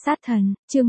Sát thần, chương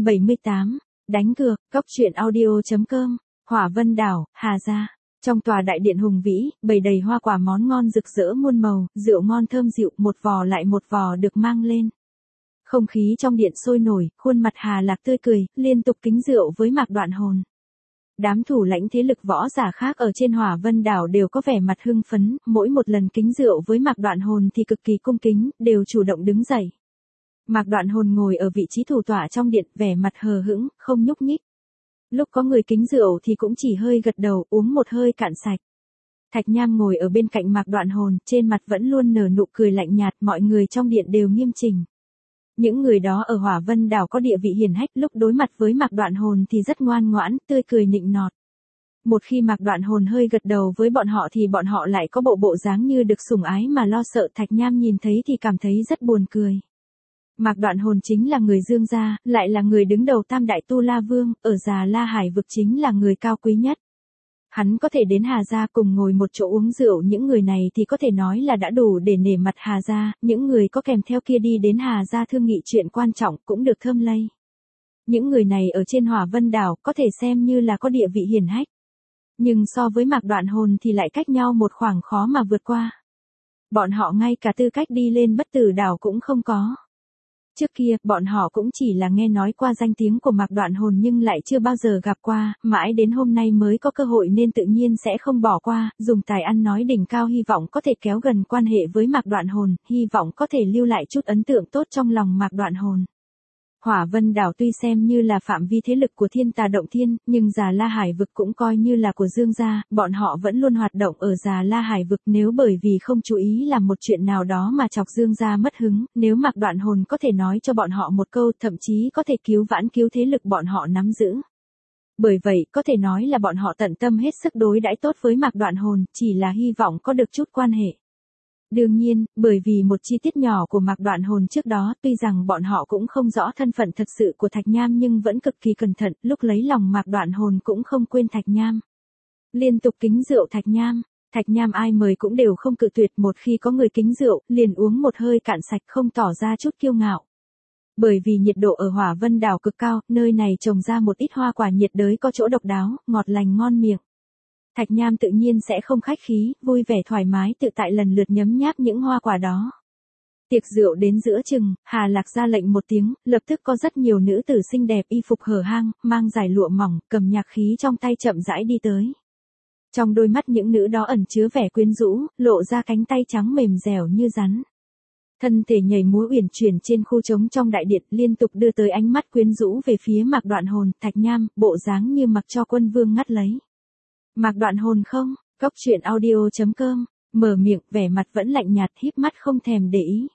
178, đánh cược, cốc truyện audio.com, Hỏa Vân Đảo, Hà Gia. Trong tòa đại điện hùng vĩ, bày đầy hoa quả món ngon rực rỡ muôn màu, rượu ngon thơm dịu, một vò lại một vò được mang lên. Không khí trong điện sôi nổi, khuôn mặt Hà Lạc tươi cười, liên tục kính rượu với Mạc Đoạn Hồn. Đám thủ lãnh thế lực võ giả khác ở trên Hỏa Vân Đảo đều có vẻ mặt hưng phấn, mỗi một lần kính rượu với Mạc Đoạn Hồn thì cực kỳ cung kính, đều chủ động đứng dậy. Mạc Đoạn Hồn ngồi ở vị trí thủ tọa trong điện, vẻ mặt hờ hững, không nhúc nhích. Lúc có người kính rượu thì cũng chỉ hơi gật đầu, uống một hơi cạn sạch. Thạch Nham ngồi ở bên cạnh Mạc Đoạn Hồn, trên mặt vẫn luôn nở nụ cười lạnh nhạt, mọi người trong điện đều nghiêm chỉnh. Những người đó ở Hỏa Vân Đảo có địa vị hiển hách, lúc đối mặt với Mạc Đoạn Hồn thì rất ngoan ngoãn, tươi cười nịnh nọt. Một khi Mạc Đoạn Hồn hơi gật đầu với bọn họ thì bọn họ lại có bộ dáng như được sủng ái mà lo sợ. Thạch Nham nhìn thấy thì cảm thấy rất buồn cười. Mạc Đoạn Hồn chính là người Dương gia, lại là người đứng đầu Tam Đại Tu La Vương, ở Già La Hải vực chính là người cao quý nhất. Hắn có thể đến Hà Gia cùng ngồi một chỗ uống rượu, những người này thì có thể nói là đã đủ để nể mặt Hà Gia, những người có kèm theo kia đi đến Hà Gia thương nghị chuyện quan trọng cũng được thơm lây. Những người này ở trên Hỏa Vân Đảo có thể xem như là có địa vị hiển hách. Nhưng so với Mạc Đoạn Hồn thì lại cách nhau một khoảng khó mà vượt qua. Bọn họ ngay cả tư cách đi lên Bất Tử Đảo cũng không có. Trước kia, bọn họ cũng chỉ là nghe nói qua danh tiếng của Mạc Đoạn Hồn nhưng lại chưa bao giờ gặp qua, mãi đến hôm nay mới có cơ hội nên tự nhiên sẽ không bỏ qua, dùng tài ăn nói đỉnh cao hy vọng có thể kéo gần quan hệ với Mạc Đoạn Hồn, hy vọng có thể lưu lại chút ấn tượng tốt trong lòng Mạc Đoạn Hồn. Hỏa Vân Đảo tuy xem như là phạm vi thế lực của Thiên Tà Động Thiên, nhưng Già La Hải vực cũng coi như là của Dương gia, bọn họ vẫn luôn hoạt động ở Già La Hải vực, nếu bởi vì không chú ý làm một chuyện nào đó mà chọc Dương gia mất hứng, nếu Mạc Đoạn Hồn có thể nói cho bọn họ một câu, thậm chí có thể cứu vãn cứu thế lực bọn họ nắm giữ. Bởi vậy, có thể nói là bọn họ tận tâm hết sức đối đãi tốt với Mạc Đoạn Hồn, chỉ là hy vọng có được chút quan hệ. Đương nhiên, bởi vì một chi tiết nhỏ của Mạc Đoạn Hồn trước đó, tuy rằng bọn họ cũng không rõ thân phận thật sự của Thạch Nham nhưng vẫn cực kỳ cẩn thận, lúc lấy lòng Mạc Đoạn Hồn cũng không quên Thạch Nham. Liên tục kính rượu Thạch Nham ai mời cũng đều không cự tuyệt, một khi có người kính rượu, liền uống một hơi cạn sạch, không tỏ ra chút kiêu ngạo. Bởi vì nhiệt độ ở Hỏa Vân Đảo cực cao, nơi này trồng ra một ít hoa quả nhiệt đới có chỗ độc đáo, ngọt lành ngon miệng. Thạch Nham tự nhiên sẽ không khách khí, vui vẻ thoải mái tự tại lần lượt nhấm nháp những hoa quả đó. Tiệc rượu đến giữa chừng, Hà Lạc ra lệnh một tiếng, lập tức có rất nhiều nữ tử xinh đẹp y phục hở hang, mang dải lụa mỏng, cầm nhạc khí trong tay chậm rãi đi tới. Trong đôi mắt những nữ đó ẩn chứa vẻ quyến rũ, lộ ra cánh tay trắng mềm dẻo như rắn. Thân thể nhảy múa uyển chuyển trên khu trống trong đại điện, liên tục đưa tới ánh mắt quyến rũ về phía Mạc Đoạn Hồn. Thạch Nham, bộ dáng như mặc cho quân vương ngắt lấy. Mạc Đoạn Hồn không, cốc truyện audio.com, mở miệng, vẻ mặt vẫn lạnh nhạt, híp mắt không thèm để ý.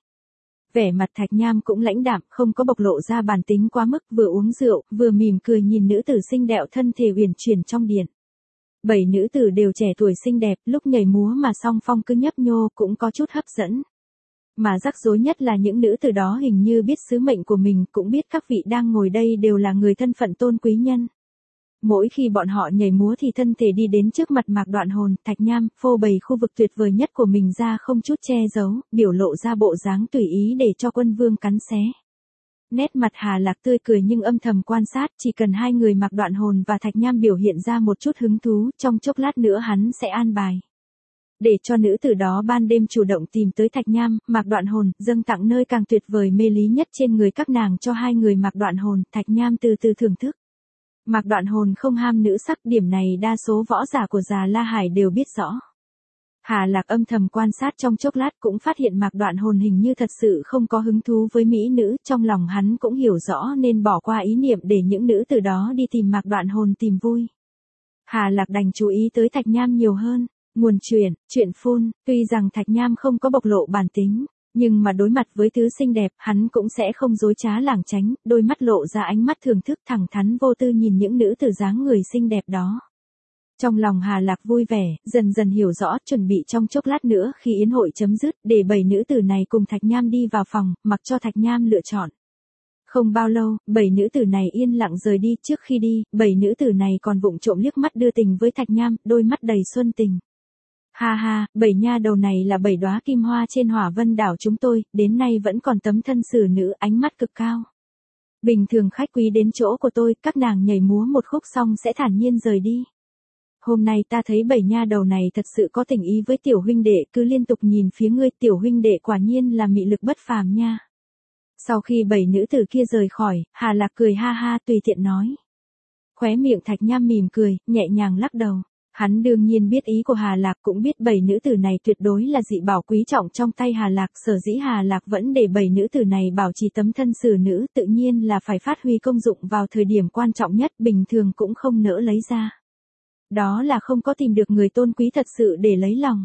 Vẻ mặt Thạch Nham cũng lãnh đạm, không có bộc lộ ra bản tính quá mức, vừa uống rượu, vừa mỉm cười nhìn nữ tử xinh đẹp thân thể uyển chuyển trong điện. 7 nữ tử đều trẻ tuổi xinh đẹp, lúc nhảy múa mà song phong cứ nhấp nhô cũng có chút hấp dẫn. Mà rắc rối nhất là những nữ tử đó hình như biết sứ mệnh của mình, cũng biết các vị đang ngồi đây đều là người thân phận tôn quý nhân. Mỗi khi bọn họ nhảy múa thì thân thể đi đến trước mặt Mạc Đoạn Hồn, Thạch Nham, phô bày khu vực tuyệt vời nhất của mình ra không chút che giấu, biểu lộ ra bộ dáng tùy ý để cho quân vương cắn xé. Nét mặt Hà Lạc tươi cười nhưng âm thầm quan sát, chỉ cần hai người Mạc Đoạn Hồn và Thạch Nham biểu hiện ra một chút hứng thú, trong chốc lát nữa hắn sẽ an bài. Để cho nữ tử đó ban đêm chủ động tìm tới Thạch Nham, Mạc Đoạn Hồn, dâng tặng nơi càng tuyệt vời mê lý nhất trên người các nàng cho hai người Mạc Đoạn Hồn, Thạch Nham từ từ thưởng thức. Mạc Đoạn Hồn không ham nữ sắc, điểm này đa số võ giả của Già La Hải đều biết rõ. Hà Lạc âm thầm quan sát trong chốc lát cũng phát hiện Mạc Đoạn Hồn hình như thật sự không có hứng thú với mỹ nữ, trong lòng hắn cũng hiểu rõ nên bỏ qua ý niệm để những nữ từ đó đi tìm Mạc Đoạn Hồn tìm vui. Hà Lạc đành chú ý tới Thạch Nham nhiều hơn. Nguồn chuyện phun, tuy rằng Thạch Nham không có bộc lộ bản tính, nhưng mà đối mặt với thứ xinh đẹp, hắn cũng sẽ không dối trá lảng tránh, đôi mắt lộ ra ánh mắt thưởng thức, thẳng thắn vô tư nhìn những nữ tử dáng người xinh đẹp đó. Trong lòng Hà Lạc vui vẻ, dần dần hiểu rõ, chuẩn bị trong chốc lát nữa khi yến hội chấm dứt, để 7 nữ tử này cùng Thạch Nham đi vào phòng, mặc cho Thạch Nham lựa chọn. Không bao lâu, 7 nữ tử này yên lặng rời đi, trước khi đi, 7 nữ tử này còn vụng trộm liếc mắt đưa tình với Thạch Nham, đôi mắt đầy xuân tình. Ha ha, 7 nha đầu này là 7 đóa kim hoa trên Hỏa Vân Đảo chúng tôi, đến nay vẫn còn tấm thân xử nữ, ánh mắt cực cao. Bình thường khách quý đến chỗ của tôi, các nàng nhảy múa một khúc xong sẽ thản nhiên rời đi. Hôm nay ta thấy bảy nha đầu này thật sự có tình ý với tiểu huynh đệ, cứ liên tục nhìn phía ngươi, tiểu huynh đệ quả nhiên là mị lực bất phàm nha. Sau khi bảy nữ tử kia rời khỏi, Hà Lạc cười ha ha tùy tiện nói. Khóe miệng Thạch Nham mỉm cười, nhẹ nhàng lắc đầu. Hắn đương nhiên biết ý của Hà Lạc, cũng biết bảy nữ tử này tuyệt đối là dị bảo quý trọng trong tay Hà Lạc, sở dĩ Hà Lạc vẫn để bảy nữ tử này bảo trì tấm thân xử nữ, tự nhiên là phải phát huy công dụng vào thời điểm quan trọng nhất, bình thường cũng không nỡ lấy ra. Đó là không có tìm được người tôn quý thật sự để lấy lòng.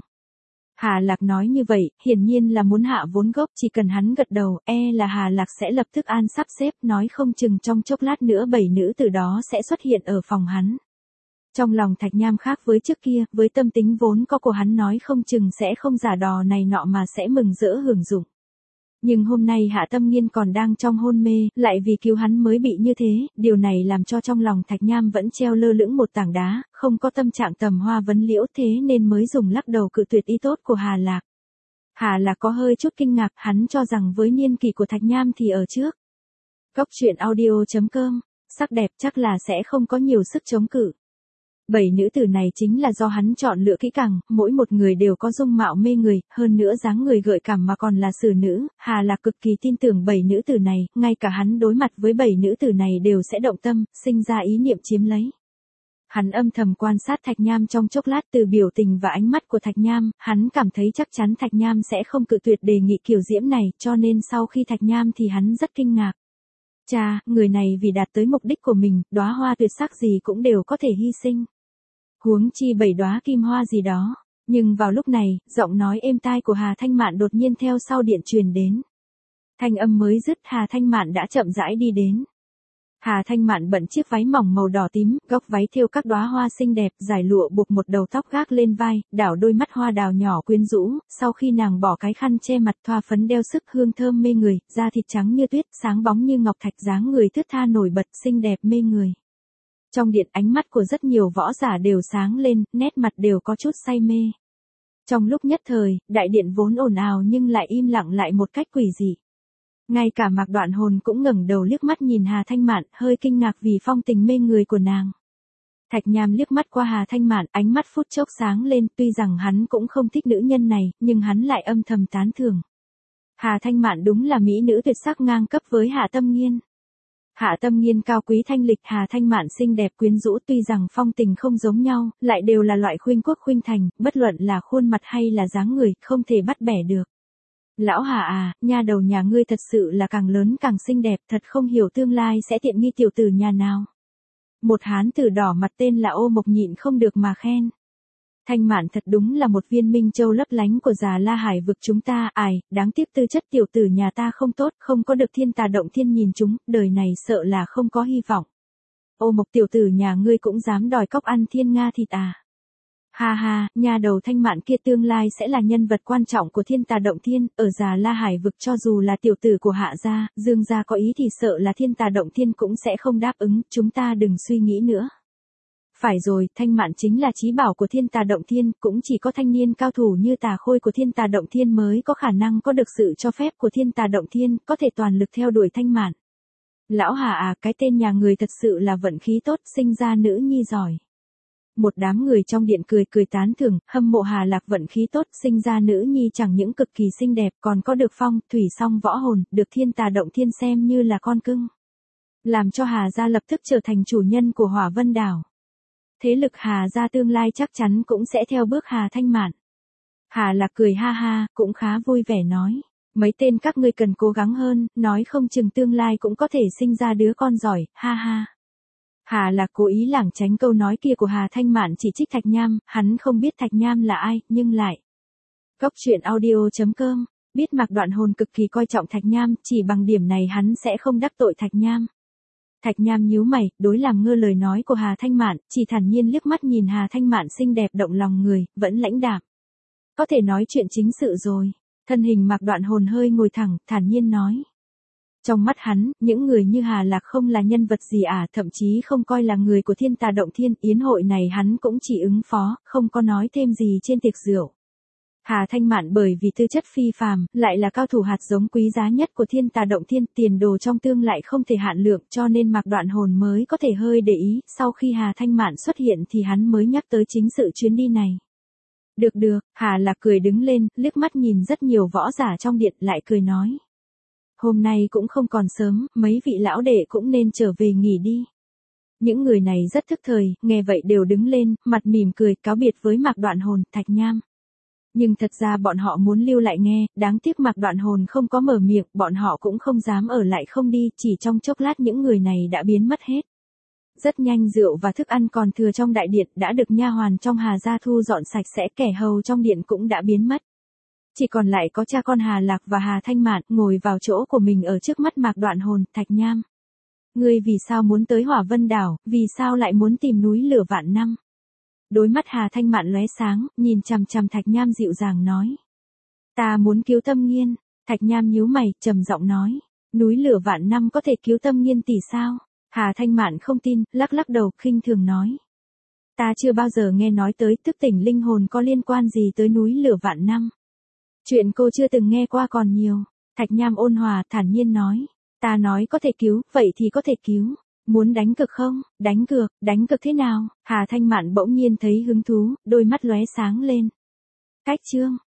Hà Lạc nói như vậy, hiển nhiên là muốn hạ vốn gốc, chỉ cần hắn gật đầu, là Hà Lạc sẽ lập tức an sắp xếp, nói không chừng trong chốc lát nữa bảy nữ tử đó sẽ xuất hiện ở phòng hắn. Trong lòng Thạch Nham khác với trước kia, với tâm tính vốn có của hắn nói không chừng sẽ không giả đò này nọ mà sẽ mừng rỡ hưởng dụng. Nhưng hôm nay Hạ Tâm Nghiên còn đang trong hôn mê, lại vì cứu hắn mới bị như thế, điều này làm cho trong lòng Thạch Nham vẫn treo lơ lửng một tảng đá, không có tâm trạng tầm hoa vấn liễu, thế nên mới dùng lắc đầu cự tuyệt ý tốt của Hà Lạc. Hà Lạc có hơi chút kinh ngạc, hắn cho rằng với niên kỷ của Thạch Nham thì ở trước. Cốc truyện audio.com, sắc đẹp chắc là sẽ không có nhiều sức chống cự. Bảy nữ tử này chính là do hắn chọn lựa kỹ càng, mỗi một người đều có dung mạo mê người, hơn nữa dáng người gợi cảm mà còn là xử nữ, Hà Lạc cực kỳ tin tưởng bảy nữ tử này, ngay cả hắn đối mặt với bảy nữ tử này đều sẽ động tâm, sinh ra ý niệm chiếm lấy. Hắn âm thầm quan sát Thạch Nham trong chốc lát, từ biểu tình và ánh mắt của Thạch Nham, hắn cảm thấy chắc chắn Thạch Nham sẽ không cự tuyệt đề nghị kiểu diễm này, cho nên sau khi Thạch Nham thì hắn rất kinh ngạc. Chà, người này vì đạt tới mục đích của mình, đóa hoa tuyệt sắc gì cũng đều có thể hy sinh. Huống chi bảy đóa kim hoa gì đó. Nhưng vào lúc này, giọng nói êm tai của Hà Thanh Mạn đột nhiên theo sau điện truyền đến. Thanh âm mới dứt, Hà Thanh Mạn đã chậm rãi đi đến. Hà Thanh Mạn bận chiếc váy mỏng màu đỏ tím, góc váy thêu các đóa hoa xinh đẹp, giải lụa buộc một đầu tóc gác lên vai, đảo đôi mắt hoa đào nhỏ quyến rũ, sau khi nàng bỏ cái khăn che mặt, thoa phấn đeo sức, hương thơm mê người, da thịt trắng như tuyết, sáng bóng như ngọc thạch, dáng người thướt tha nổi bật, xinh đẹp mê người. Trong điện, ánh mắt của rất nhiều võ giả đều sáng lên, nét mặt đều có chút say mê. Trong lúc nhất thời, đại điện vốn ồn ào nhưng lại im lặng lại một cách quỷ dị. Ngay cả Mạc Đoạn Hồn cũng ngẩng đầu liếc mắt nhìn Hà Thanh Mạn, hơi kinh ngạc vì phong tình mê người của nàng. Thạch Nham liếc mắt qua Hà Thanh Mạn, ánh mắt phút chốc sáng lên, tuy rằng hắn cũng không thích nữ nhân này, nhưng hắn lại âm thầm tán thưởng. Hà Thanh Mạn đúng là mỹ nữ tuyệt sắc ngang cấp với Hạ Tâm Nghiên. Hạ Tâm Nghiên cao quý thanh lịch, Hà Thanh Mạn xinh đẹp quyến rũ, tuy rằng phong tình không giống nhau, lại đều là loại khuynh quốc khuynh thành, bất luận là khuôn mặt hay là dáng người, không thể bắt bẻ được. Lão Hà à, nha đầu nhà ngươi thật sự là càng lớn càng xinh đẹp, thật không hiểu tương lai sẽ tiện nghi tiểu tử nhà nào. Một hán tử đỏ mặt tên là Ô Mộc nhịn không được mà khen. Thanh Mạn thật đúng là một viên minh châu lấp lánh của Già La Hải vực chúng ta, đáng tiếc tư chất tiểu tử nhà ta không tốt, không có được thiên tà động thiên nhìn chúng, đời này sợ là không có hy vọng. Ô Mộc tiểu tử nhà ngươi cũng dám đòi cóc ăn thiên nga thịt à. Ha ha, nhà đầu Thanh Mạn kia tương lai sẽ là nhân vật quan trọng của thiên tà động thiên, ở Già La Hải vực cho dù là tiểu tử của Hạ gia, Dương gia có ý thì sợ là thiên tà động thiên cũng sẽ không đáp ứng, chúng ta đừng suy nghĩ nữa. Phải rồi, Thanh Mạn chính là chí bảo của thiên tà động thiên, cũng chỉ có thanh niên cao thủ như Tà Khôi của thiên tà động thiên mới có khả năng có được sự cho phép của thiên tà động thiên, có thể toàn lực theo đuổi Thanh Mạn. Lão Hà à, cái tên nhà người thật sự là vận khí tốt, sinh ra nữ nhi giỏi. Một đám người trong điện cười cười tán thưởng, hâm mộ Hà Lạc vận khí tốt, sinh ra nữ nhi chẳng những cực kỳ xinh đẹp, còn có được phong, thủy song võ hồn, được thiên tà động thiên xem như là con cưng. Làm cho Hà gia lập tức trở thành chủ nhân của Hỏa Vân đảo. Thế lực Hà gia tương lai chắc chắn cũng sẽ theo bước Hà Thanh Mạn. Hà Lạc cười ha ha, cũng khá vui vẻ nói. Mấy tên các ngươi cần cố gắng hơn, nói không chừng tương lai cũng có thể sinh ra đứa con giỏi, ha ha. Hà Lạc cố ý lảng tránh câu nói kia của Hà Thanh Mạn chỉ trích Thạch Nham, hắn không biết Thạch Nham là ai, nhưng lại. Cốc truyện audio.com, biết Mạc Đoạn Hồn cực kỳ coi trọng Thạch Nham, chỉ bằng điểm này hắn sẽ không đắc tội Thạch Nham. Thạch Nham nhíu mày, đối làm ngơ lời nói của Hà Thanh Mạn, chỉ thản nhiên liếc mắt nhìn Hà Thanh Mạn xinh đẹp động lòng người, vẫn lãnh đạm. Có thể nói chuyện chính sự rồi. Thân hình Mạc Đoạn Hồn hơi ngồi thẳng, thản nhiên nói. Trong mắt hắn, những người như Hà Lạc không là nhân vật gì thậm chí không coi là người của thiên tà động thiên, yến hội này hắn cũng chỉ ứng phó, không có nói thêm gì trên tiệc rượu. Hà Thanh Mạn bởi vì tư chất phi phàm, lại là cao thủ hạt giống quý giá nhất của Thiên Tà Động Thiên, tiền đồ trong tương lại không thể hạn lượng, cho nên Mạc Đoạn Hồn mới có thể hơi để ý, sau khi Hà Thanh Mạn xuất hiện thì hắn mới nhắc tới chính sự chuyến đi này. Được được, Hà Lạc cười đứng lên, liếc mắt nhìn rất nhiều võ giả trong điện lại cười nói. Hôm nay cũng không còn sớm, mấy vị lão đệ cũng nên trở về nghỉ đi. Những người này rất thức thời, nghe vậy đều đứng lên, mặt mỉm cười, cáo biệt với Mạc Đoạn Hồn, Thạch Nham. Nhưng thật ra bọn họ muốn lưu lại nghe, đáng tiếc Mạc Đoạn Hồn không có mở miệng, bọn họ cũng không dám ở lại không đi, chỉ trong chốc lát những người này đã biến mất hết. Rất nhanh rượu và thức ăn còn thừa trong đại điện đã được nha hoàn trong Hà gia thu dọn sạch sẽ, kẻ hầu trong điện cũng đã biến mất. Chỉ còn lại có cha con Hà Lạc và Hà Thanh Mạn ngồi vào chỗ của mình ở trước mắt Mạc Đoạn Hồn, Thạch Nham. Ngươi vì sao muốn tới Hỏa Vân Đảo, vì sao lại muốn tìm núi lửa vạn năm? Đôi mắt Hà Thanh Mạn lóe sáng, nhìn chằm chằm Thạch Nham dịu dàng nói. Ta muốn cứu Tâm Nghiên. Thạch Nham nhíu mày, trầm giọng nói. Núi lửa vạn năm có thể cứu Tâm Nghiên tỷ sao? Hà Thanh Mạn không tin, lắc lắc đầu, khinh thường nói. Ta chưa bao giờ nghe nói tới thức tỉnh linh hồn có liên quan gì tới núi lửa vạn năm. Chuyện cô chưa từng nghe qua còn nhiều. Thạch Nham ôn hòa, thản nhiên nói. Ta nói có thể cứu, vậy thì có thể cứu. Muốn đánh cược không? Đánh cược thế nào? Hà Thanh Mạn bỗng nhiên thấy hứng thú, đôi mắt lóe sáng lên. Cách chương.